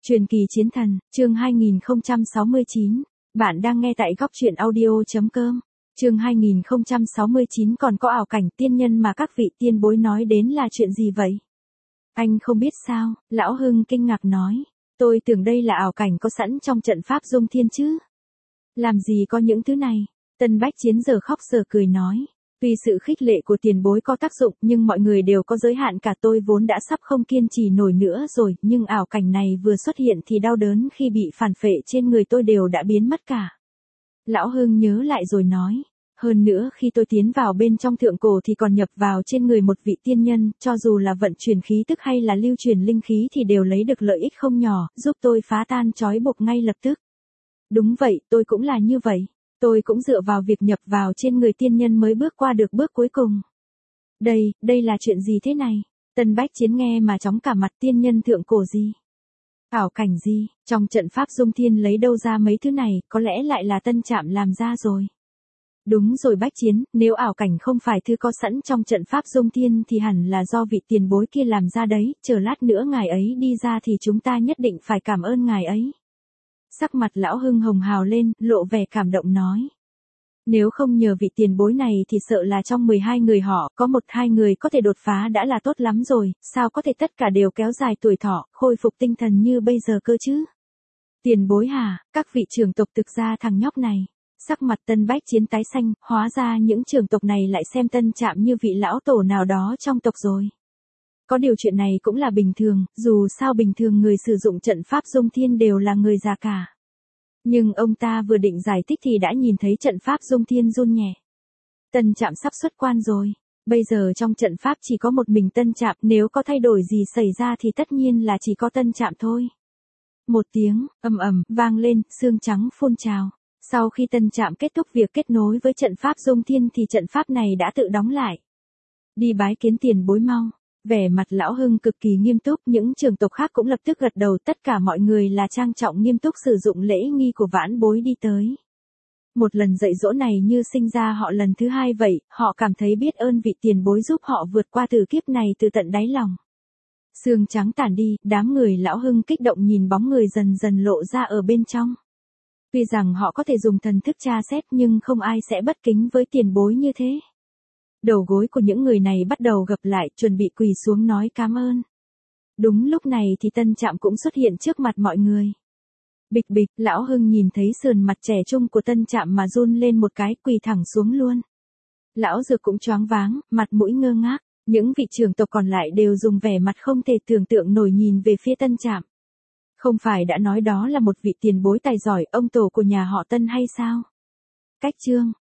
Truyền kỳ chiến thần, chương 2069. Bạn đang nghe tại góc truyện audio.com. Chương 2069 còn có ảo cảnh tiên nhân mà các vị tiên bối nói đến là chuyện gì vậy? Anh không biết sao, Lão Hưng kinh ngạc nói. Tôi tưởng đây là ảo cảnh có sẵn trong trận pháp dung thiên chứ. Làm gì có những thứ này? Tân Bách Chiến giờ khóc giờ cười nói. Vì sự khích lệ của tiền bối có tác dụng nhưng mọi người đều có giới hạn, cả tôi vốn đã sắp không kiên trì nổi nữa rồi, nhưng ảo cảnh này vừa xuất hiện thì đau đớn khi bị phản phệ trên người tôi đều đã biến mất cả. Lão Hưng nhớ lại rồi nói. Hơn nữa khi tôi tiến vào bên trong thượng cổ thì còn nhập vào trên người một vị tiên nhân, cho dù là vận chuyển khí tức hay là lưu truyền linh khí thì đều lấy được lợi ích không nhỏ, giúp tôi phá tan trói buộc ngay lập tức. Đúng vậy, tôi cũng là như vậy. Tôi cũng dựa vào việc nhập vào trên người tiên nhân mới bước qua được bước cuối cùng. Đây là chuyện gì thế này? Tân Bách Chiến nghe mà chóng cả mặt. Tiên nhân thượng cổ gì? Ảo cảnh gì? Trong trận pháp dung thiên lấy đâu ra mấy thứ này, có lẽ lại là Tân Trạm làm ra rồi. Đúng rồi Bách Chiến, nếu ảo cảnh không phải thứ có sẵn trong trận pháp dung thiên thì hẳn là do vị tiền bối kia làm ra đấy, chờ lát nữa ngài ấy đi ra thì chúng ta nhất định phải cảm ơn ngài ấy. Sắc mặt Lão Hưng hồng hào lên, lộ vẻ cảm động nói. Nếu không nhờ vị tiền bối này thì sợ là trong 12 người họ, có 1-2 người có thể đột phá đã là tốt lắm rồi, sao có thể tất cả đều kéo dài tuổi thọ, khôi phục tinh thần như bây giờ cơ chứ? Tiền bối hả, các vị trưởng tộc thực ra thằng nhóc này. Sắc mặt Tân Bách Chiến tái xanh, hóa ra những trưởng tộc này lại xem Tân Trạm như vị lão tổ nào đó trong tộc rồi. Có điều chuyện này cũng là bình thường, dù sao bình thường người sử dụng trận pháp dung thiên đều là người già cả. Nhưng ông ta vừa định giải thích thì đã nhìn thấy trận pháp dung thiên run nhẹ. Tân Trạm sắp xuất quan rồi. Bây giờ trong trận pháp chỉ có một mình Tân Trạm, nếu có thay đổi gì xảy ra thì tất nhiên là chỉ có Tân Trạm thôi. Một tiếng, ầm ầm, vang lên, xương trắng phun trào. Sau khi Tân Trạm kết thúc việc kết nối với trận pháp dung thiên thì trận pháp này đã tự đóng lại. Đi bái kiến tiền bối mau. Vẻ mặt Lão Hưng cực kỳ nghiêm túc, những trưởng tộc khác cũng lập tức gật đầu, tất cả mọi người là trang trọng nghiêm túc sử dụng lễ nghi của vãn bối đi tới. Một lần dạy dỗ này như sinh ra họ lần thứ hai vậy, họ cảm thấy biết ơn vị tiền bối giúp họ vượt qua tử kiếp này từ tận đáy lòng. Sương trắng tản đi, đám người Lão Hưng kích động nhìn bóng người dần dần lộ ra ở bên trong. Tuy rằng họ có thể dùng thần thức tra xét nhưng không ai sẽ bất kính với tiền bối như thế. Đầu gối của những người này bắt đầu gập lại, chuẩn bị quỳ xuống nói cảm ơn. Đúng lúc này thì Tân Trạm cũng xuất hiện trước mặt mọi người. Bịch bịch, Lão Hưng nhìn thấy sườn mặt trẻ trung của Tân Trạm mà run lên một cái, quỳ thẳng xuống luôn. Lão Dược cũng choáng váng, mặt mũi ngơ ngác, những vị trưởng tộc còn lại đều dùng vẻ mặt không thể tưởng tượng nổi nhìn về phía Tân Trạm. Không phải đã nói đó là một vị tiền bối tài giỏi, ông tổ của nhà họ Tân hay sao? Cách chương